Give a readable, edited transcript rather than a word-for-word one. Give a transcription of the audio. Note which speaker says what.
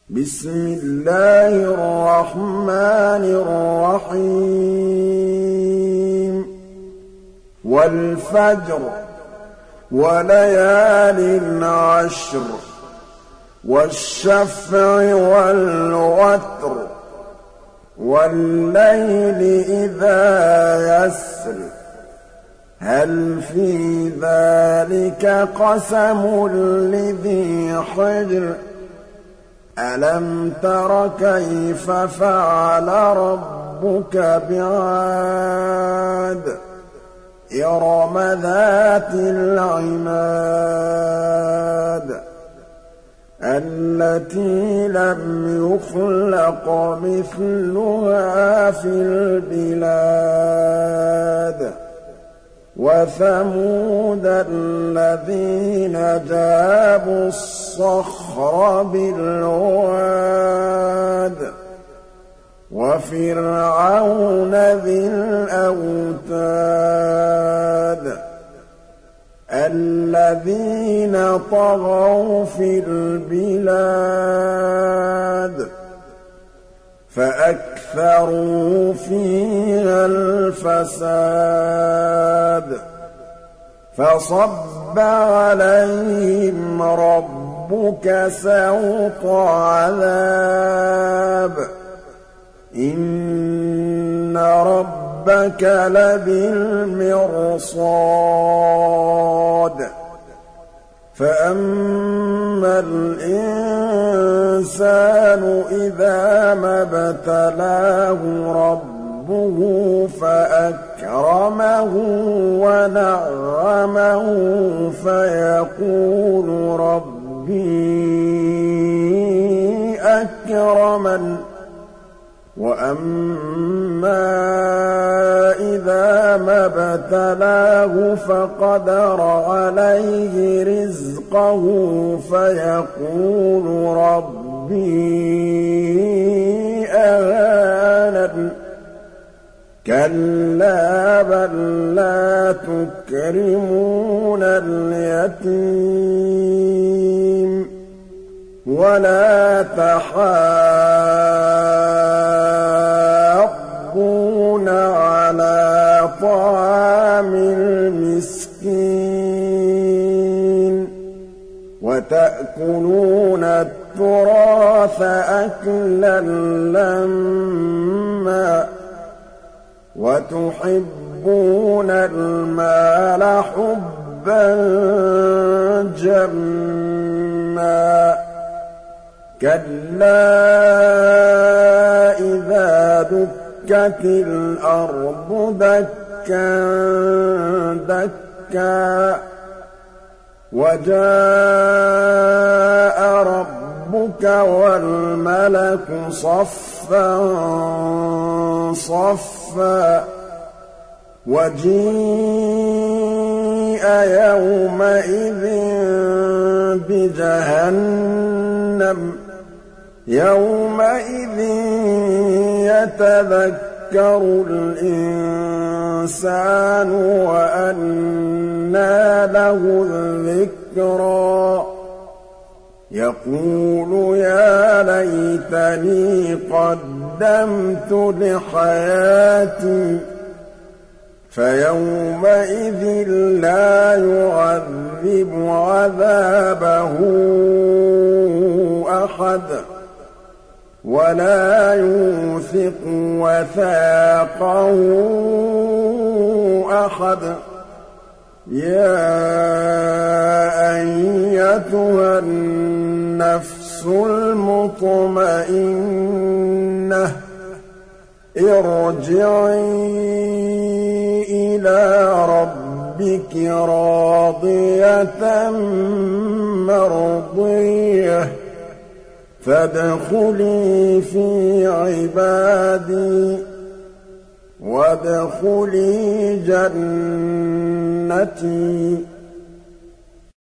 Speaker 1: بسم الله الرحمن الرحيم والفجر وليال عشر والشفع والوتر والليل إذا يسر هل في ذلك قسم لذي حجر ألم تر كيف فعل ربك بعاد إرم ذات العماد التي لم يخلق مثلها في البلاد وثمود الذين جابوا الصخر بالواد وفرعون ذي الأوتاد الذين طغوا في البلاد فأكثروا فيها الفساد فصب عليهم ربك سوط عذاب إن ربك لبالمرصاد فأما الإنسان إذا ما ابتلاه ربه فأكرمه ونعمه فيقول ربي أكرمن وأما إذا ما ابتلاه فقدر عليه رزقه فيقول ربي أهانن كلا بل لا تكرمون اليتيم ولا تحاضون على طعام المسكين وتأكلون التراث أكلا لما وتحبون المال حبا جما كلا إذا دكت الأرض دكا دكا وجاء ربك والملك صفا صفا وجيء يومئذ بجهنم يومئذ يتذكر الإنسان وأنى له الذكرى يقول يا ليتني قدمت لحياتي فيومئذ لا يعذب عذابه أحد ولا يوثق وثاقه أحد يا أيتها النفس المطمئنة ارجعي إلى ربك راضية مرضية فادخلي في عبادي وادخلي جنتي